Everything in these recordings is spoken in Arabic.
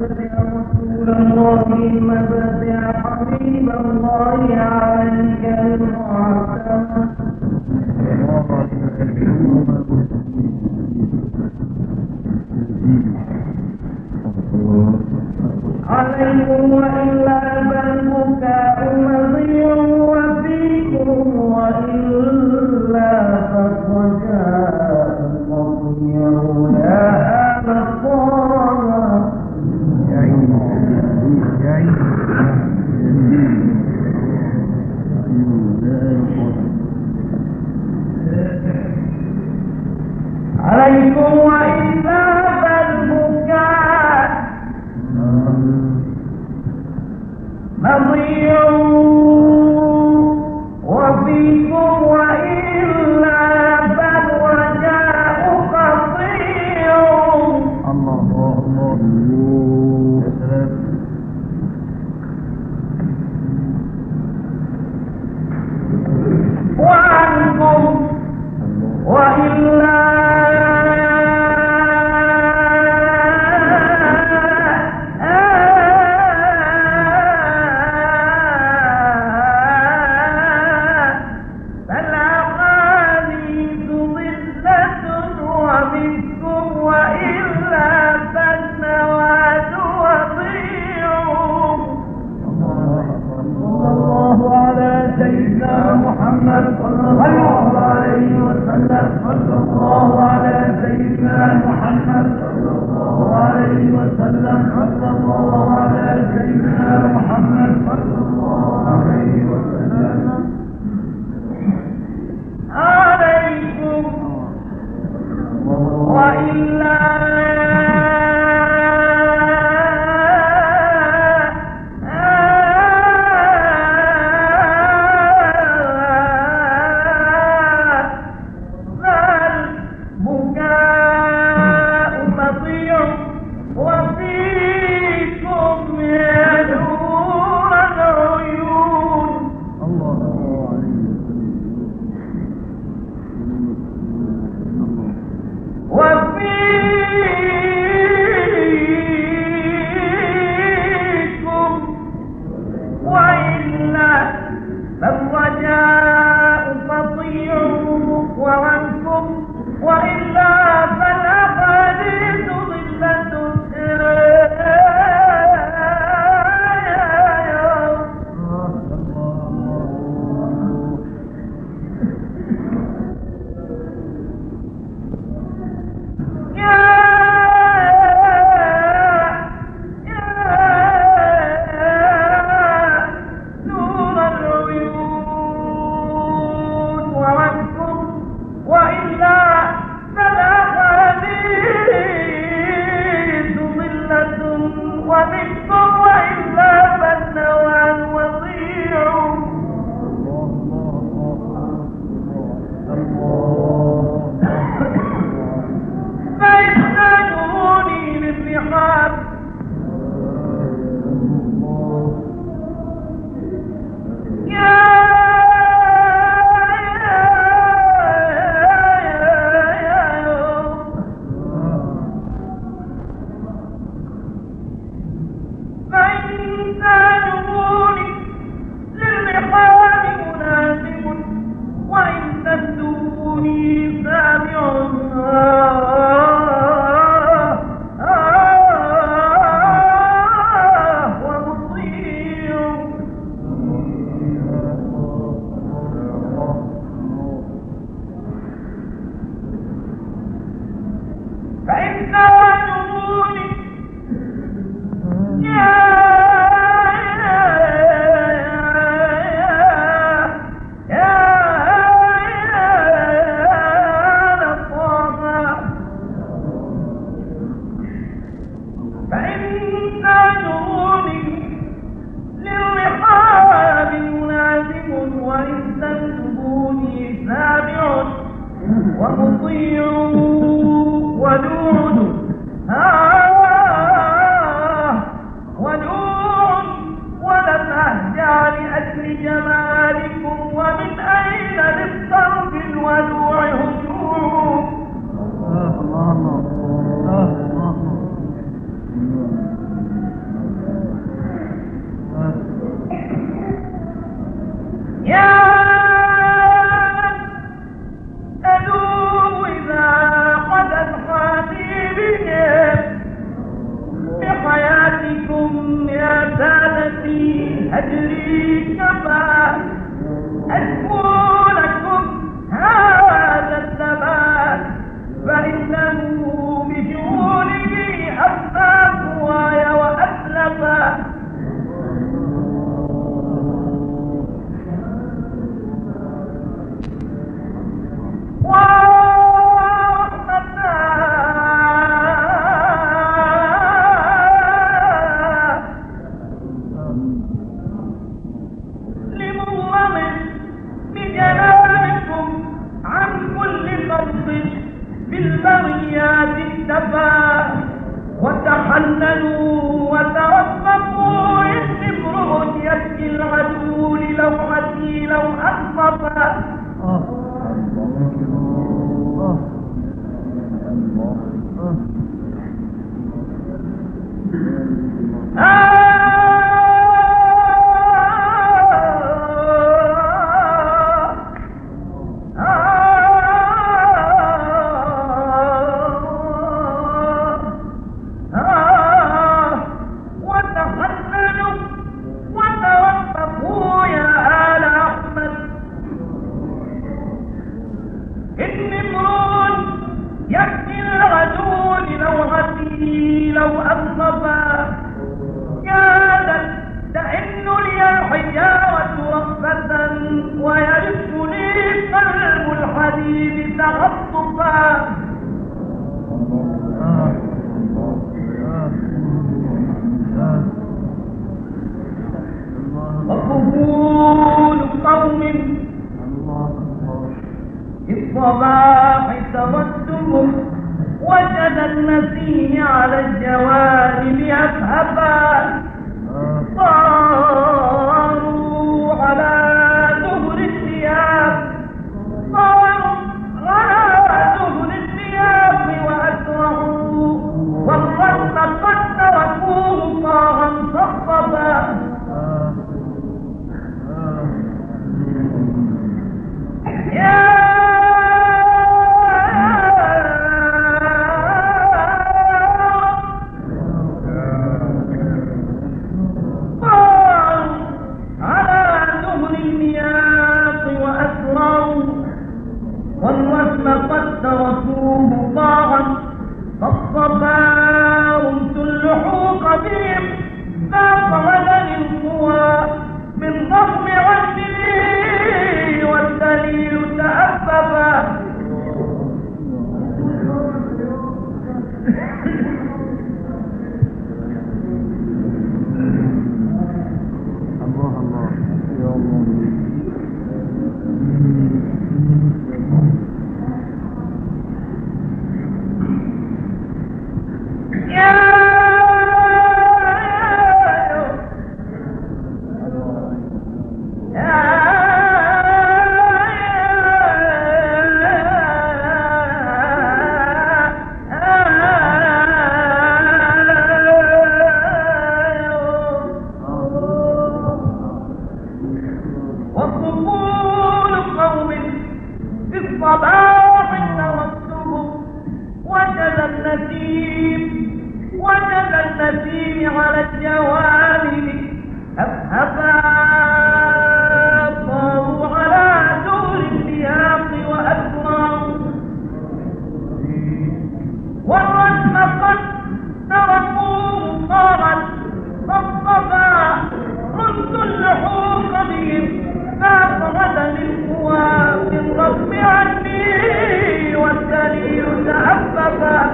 رسول الله المبعوث حبيب الله عليك المعتمد عليكم وإلا فالبكاء مضيع وفيكم وإلا فالرجاء مضيع يا أهل الطاعة عليكم وإلا فالبكاء مضيع وفيكم وإلا فالرجاء قطيع الله وعنكم وإلا الأبيات اكتفى وتحللوا وترفقوا إن امرؤ يبكي العدو للوحتي لو أخفف وقبول قوم في الصباح تردهم وجد النسيم على الجوانب أذهبا صاروا على ظهر الثياب وأسرعوا والرد قد تركوه طاغا صفبا قد تركوه ضاعا فالصبارمت اللحوق بهم ذاق غدا القوى من ضخم عندي والدليل تأففا على الجوانب أذهبا صاروا على دور السياق وأسرعوا والرسم قد تركوه صارت صفصفا رد اللحوق بهم ذاق غدا القوى من رسم عني والدليل تأففا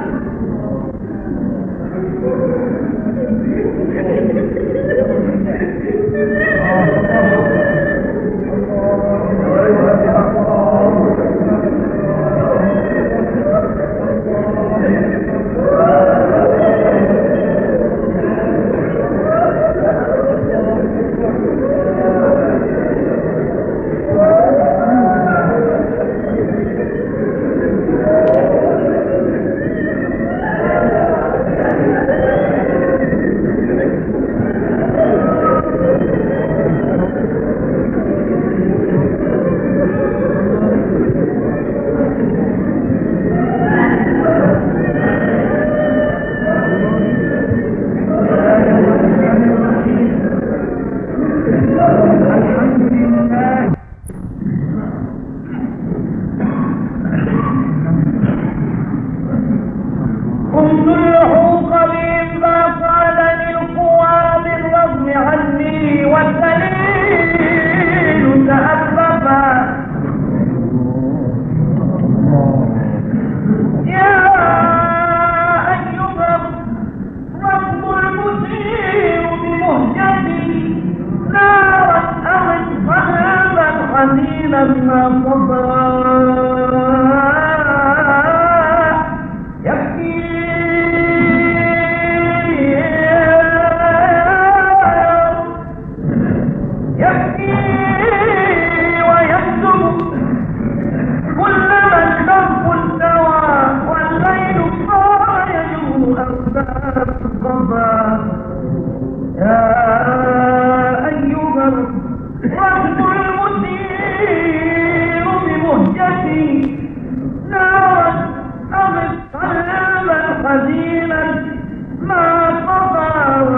حزينا ما قضى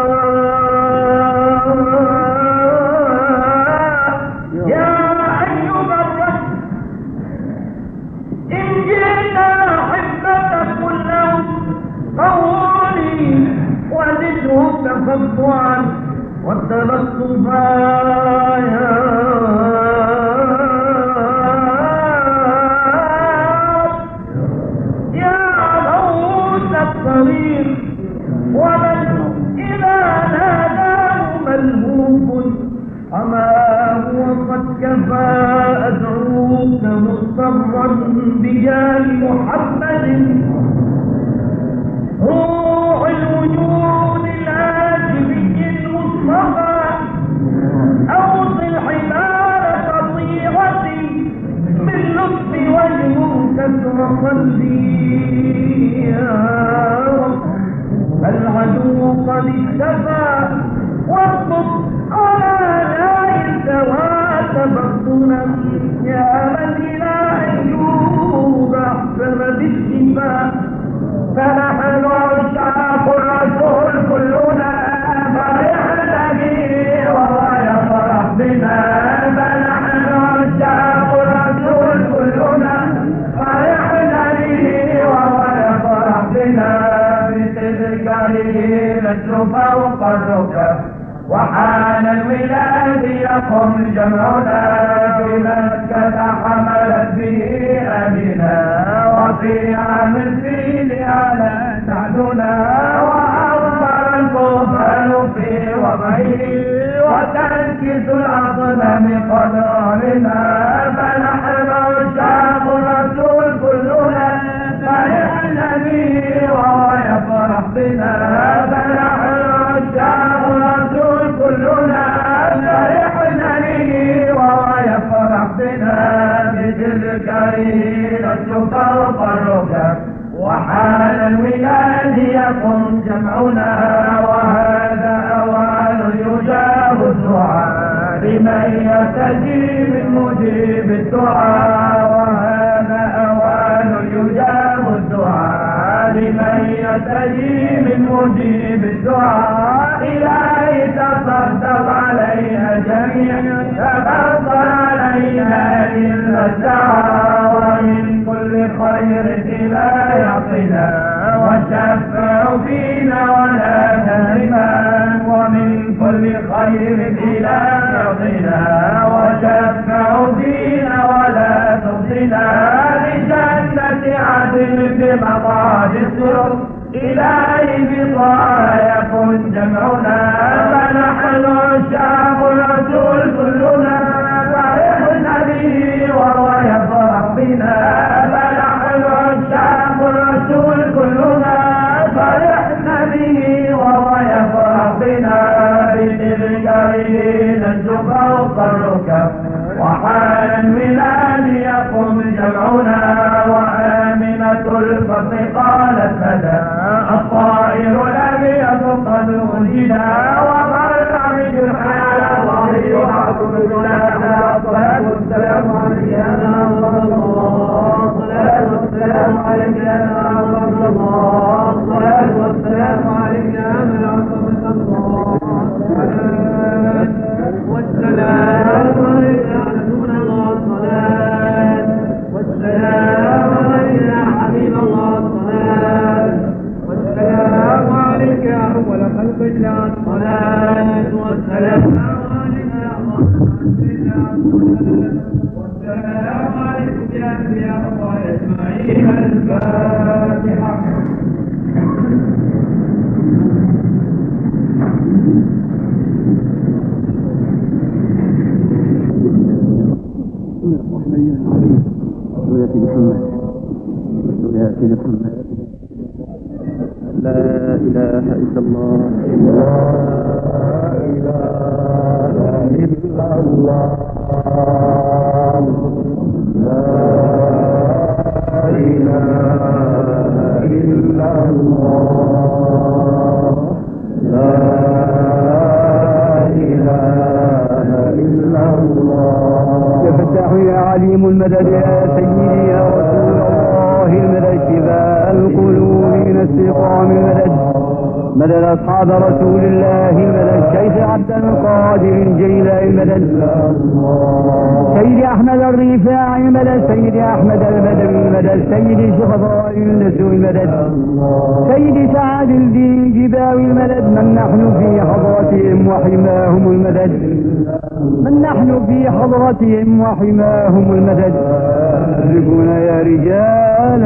يا أيها الرجل إن جئت أحبك كلهم قولي وزدهم تفضعا والتلطفا ومن إذا ناداه ملهوف أما هو قد كفى أدعوك مضطرا بجاه محمد روح الوجود الهاشمي المصطفى أوصل حمار قطيعتي باللطف وجه كسر قلبي يا رب العدو قد اختفى واطلب على لا التوى تبطنا يا من إلى أيوب أحسن بالشفاء فنحن عشاق الرسول كلنا فرحنا به وهو يفرح بنا فنحن عشاق الرسول كلنا فرحنا به وهو يفرح بنا لست فوق الركب وحان الولاد يقم جمعنا بمكة حملت به أبنا وفي عام الفيل على سعدنا وأظهر الكفر في وضعه وتنكس الأصنام قد أعلنا فنحن عشاق الرسول كلنا فرحنا به وهو يفرح بنا فنحن عشاق الرسول كلنا فرحنا به وهو يفرح بنا بتذكاره لست فوق الركب وحال الولاد يقم جمعنا وهذا أوان يجاب الدعاء لمن يرتجي من مجيب الدعاء وهذا أوان يجاب الدعاء لمن يرتجي من مجيب الدعاء إلهي تصدق علينا جميعا تفضل علينا إلا الدعاء ومن كل خير لا يعطينا وشفع فينا ولا تهرما ومن كل خير لا يعطينا وشفع فينا ولا تخزنا لجنة عدن بمقعد الصدق إلهي بطاعة يكن جمعنا فنحن عشاق الرسول كلنا فرحنا به وهو يفرح بنا فنحن عشاق الرسول كلنا فرحنا به وهو يفرح بنا بتذكاره ننجو فوق الركب وحال الولاد يقوم جمعنا وآمنة الفصل قالت مدى الطائر الأبيض قد وجدا وبرنامج الحياة الله وعظم السلام الصلاة والسلام عليك يا رسول الله الصلاة والسلام عليك يا رسول الله الصلاة والسلام عليك يا من عصمت الله والسلام عليك يا رسول الله الصلاة والسلام عليك يا حبيب الله الصلاة والسلام عليك يا أول خلق الله الصلاة والسلام عليك يا والسلام عليكم يا أنبياء الله أجمعين الفاتحة. سورة محمد لا إله إلا الله لا إله إلا الله لا إله إلا الله لا إله إلا الله يا فتاح يا عليم المدد يا سيدي يا رسول الله المدد شفاء القلوب من الاستقام المدد. مدد أصحاب رسول الله المدد. شيخ عبد القادر الجيلاني المدد. سيدي أحمد الرفاعي المدد. سيدي أحمد البدوي المدد. سيدي شخصاء النسوي المدد. سيدي سعد الدين الجباوي المدد. من نحن في حضرتهم وحماهم المدد. من نحن في حضرتهم وحماهم المدد. ادركونا يا رجال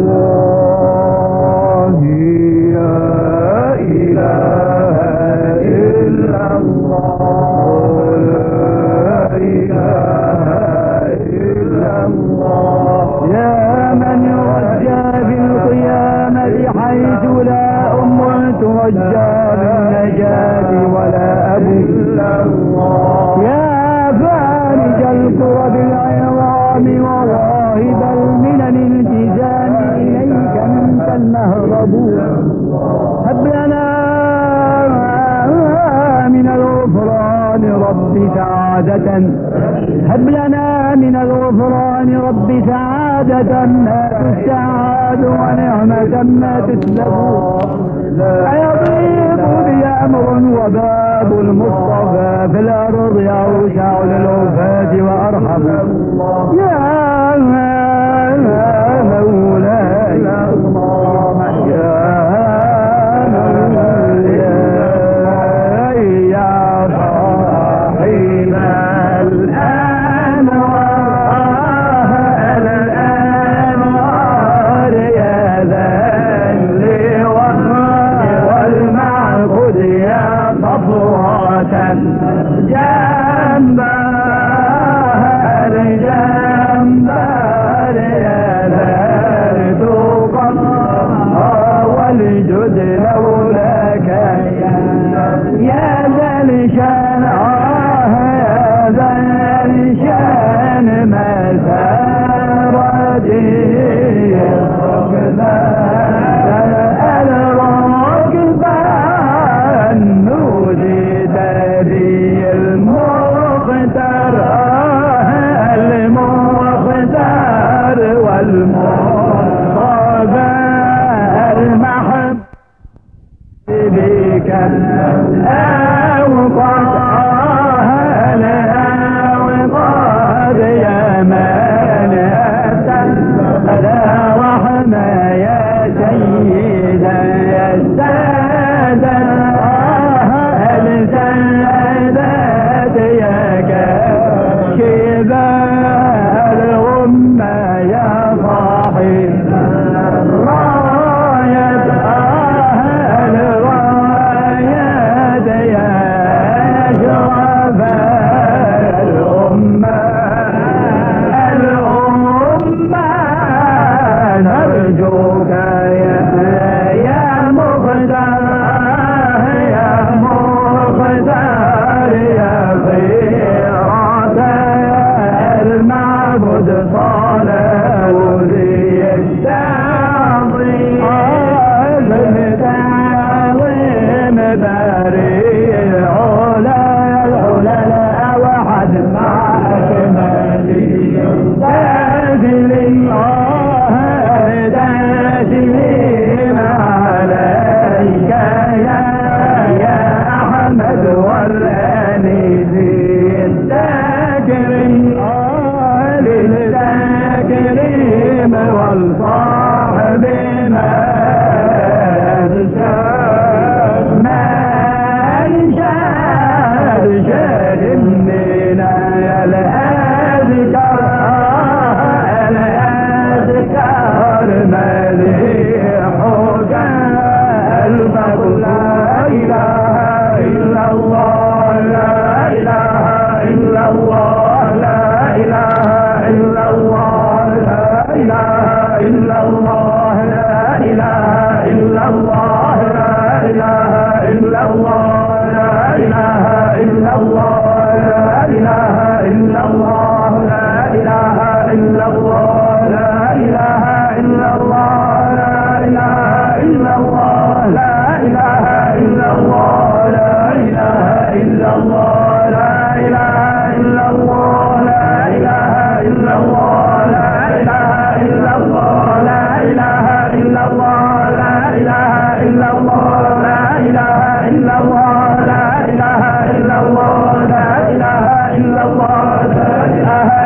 الله. لا إله إلا الله. لا إله إلا الله. يا من يرجى بالقيامة حيث لا أم ترجى بالنجاة ولا أبو إلا الله. يا فارج الكرب العظام وراهب المنن الجزام إليك منك المهرب. هب لنا من الغفران رب سعادة. هب لنا من الغفران رب سعادة ما تستعاد ونعمة ما تسلب. أيضيق بي أمر وباب المصطفى في الأرض أوسع للوفاة وأرحم. يا مولاي يا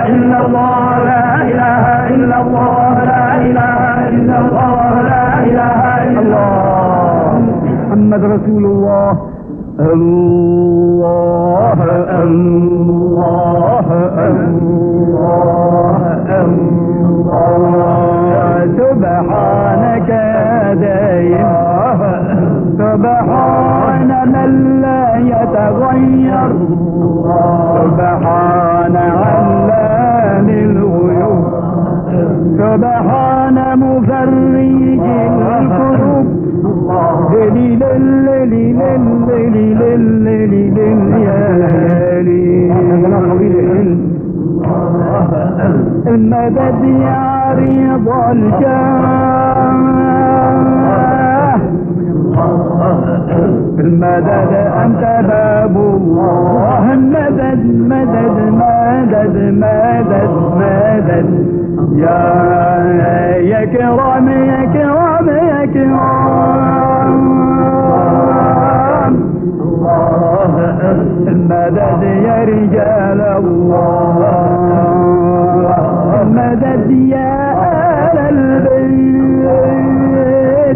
إلا الله لا إله إلا الله لا إله إلا الله لا إله إلا الله محمد رسول الله الله الله الله الله سبحانك دائم سبحان من لا يتغير سبحان علام الغيوب سبحان مفرج الكروب المدد يا عريض الجاه المدد أنت باب الله المدد مدد مدد مدد مدد يا كرام يا كرام يا كرام المدد يا رجال الله المدد يا آل البيت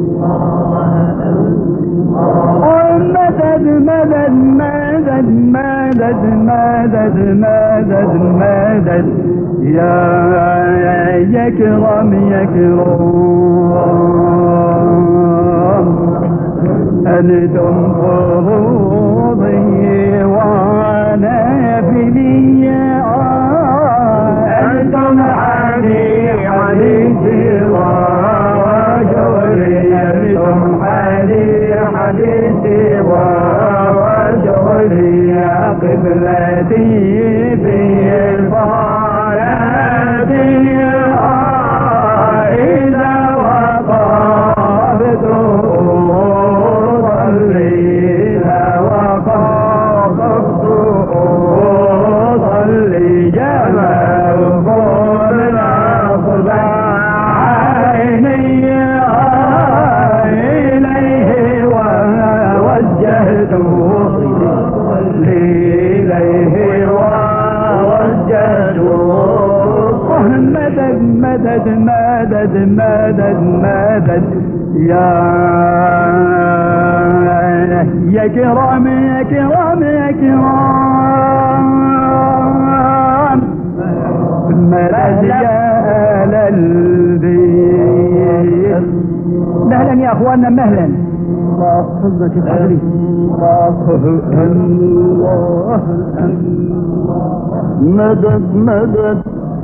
المدد مدد مدد مدد مدد مدد مدد يا كرام يا كرام أنتم فروضي وأنا فيني أنتم حديثي وجوري أنتم حديثي وجوري قبلتي في الصلاة إذا وقفت مدد مدد مدد مدد يا كرام يا كرام يا كرام مدد يا للبيت مهلا يا اخواننا مهلا تفضل شيخ حضري مدد مدد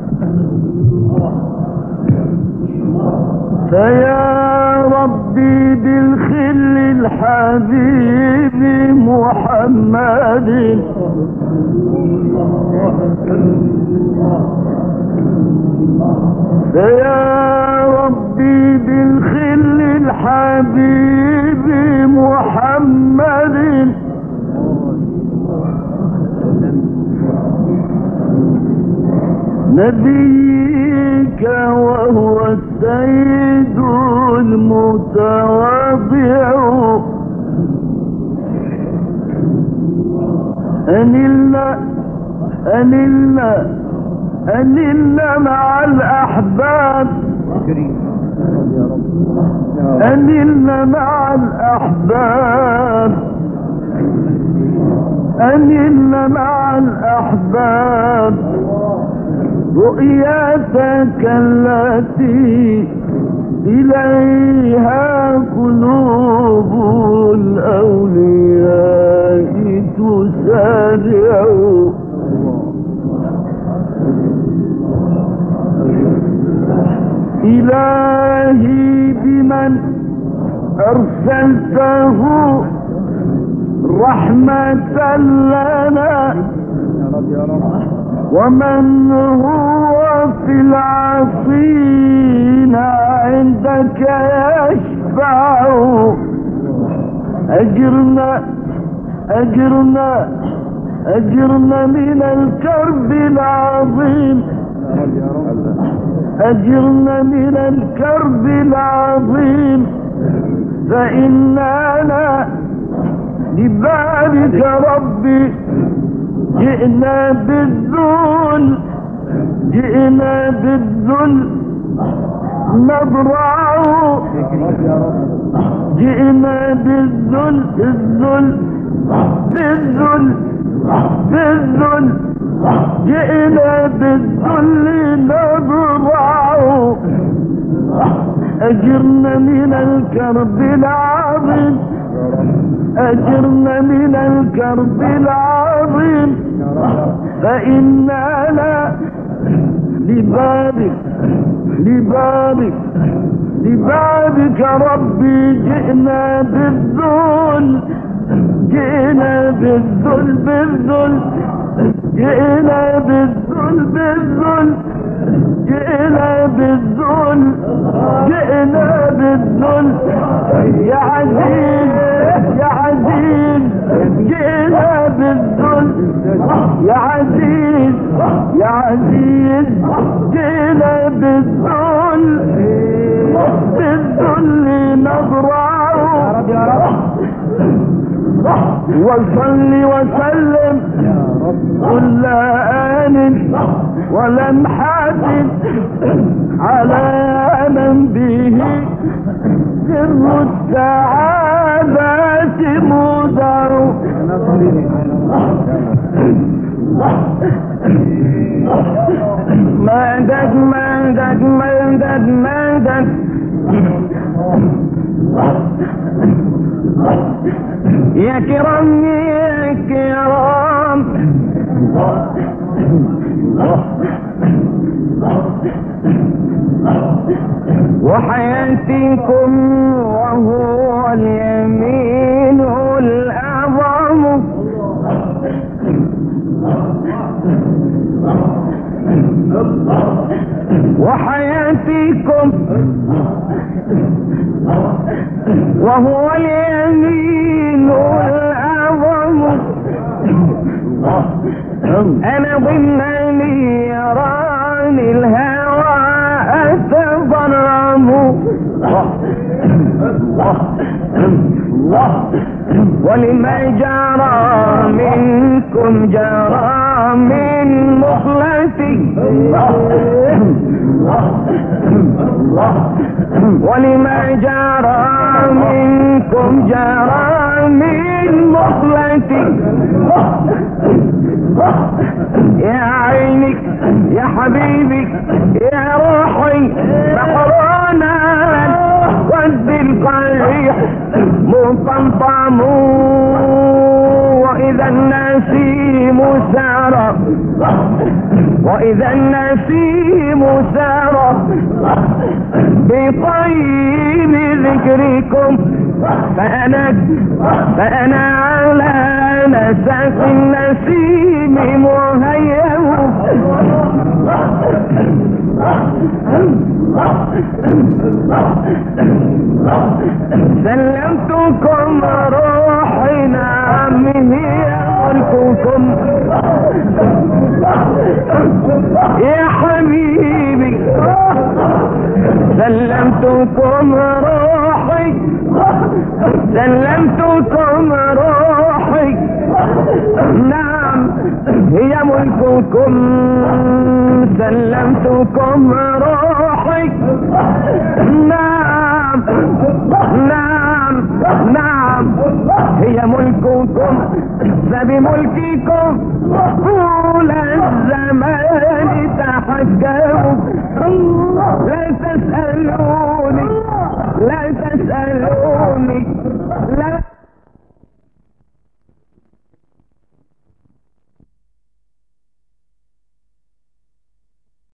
فيا ربي بالخل الحبيب محمد فيا ربي بالخل الحبيب محمد نبيك وهو السيد المتواضع أنلنا مع الأحباب أنلنا مع الأحباب أنلنا مع الأحباب رؤيتك التي إليها قلوب الأولياء تسارع إلهي بمن أرسلته رحمة لنا ومن هو في العصين عندك يشفع أجرنا من الكرب العظيم أجرنا من الكرب العظيم فإننا لبابك ربي جئنا بالذل جئنا بالذل نضرع جئنا بالذل بالذل جئنا بالذل نضرع أجرنا من الكرب العظيم أجرنا من الكرب العظيم فإنا لا لبابك ربي جئنا بالذل جئنا بالذل جئنا بالذل جئنا بالذل جئنا بالذل يا عزيز يا عزيز جئنا بالذل يا عزيز يا عزيز جئنا بالذل نضرع وصل وسلم كل آن ولمحة على من به سر السعادة مودع مدد مدد مدد مدد يا كرام يا كرام وحياتكم وهو اليمين الأعظم وحياتكم وهو اليمين الأعظم أنا ضمن نيران الهوى أتضرم ولما جرى منكم جرى من مخلتي ولما جرى منكم جرى من مخلتي يا عيني يا حبيبي يا روحي بحرانا قد القريح مطمطم وإذا النسيم سارى وإذا النسيم سارى بطيب ذكركم فأنا على نساك النسيم مهيأ سلمتكم روحي نعم هي ملككم يا حبيبي سلمتكم روحي سلمتكم روحي نعم هي ملككم سلمتكم روحي نعم نعم نعم هي ملككم فبملككم طول الزمان تحكموا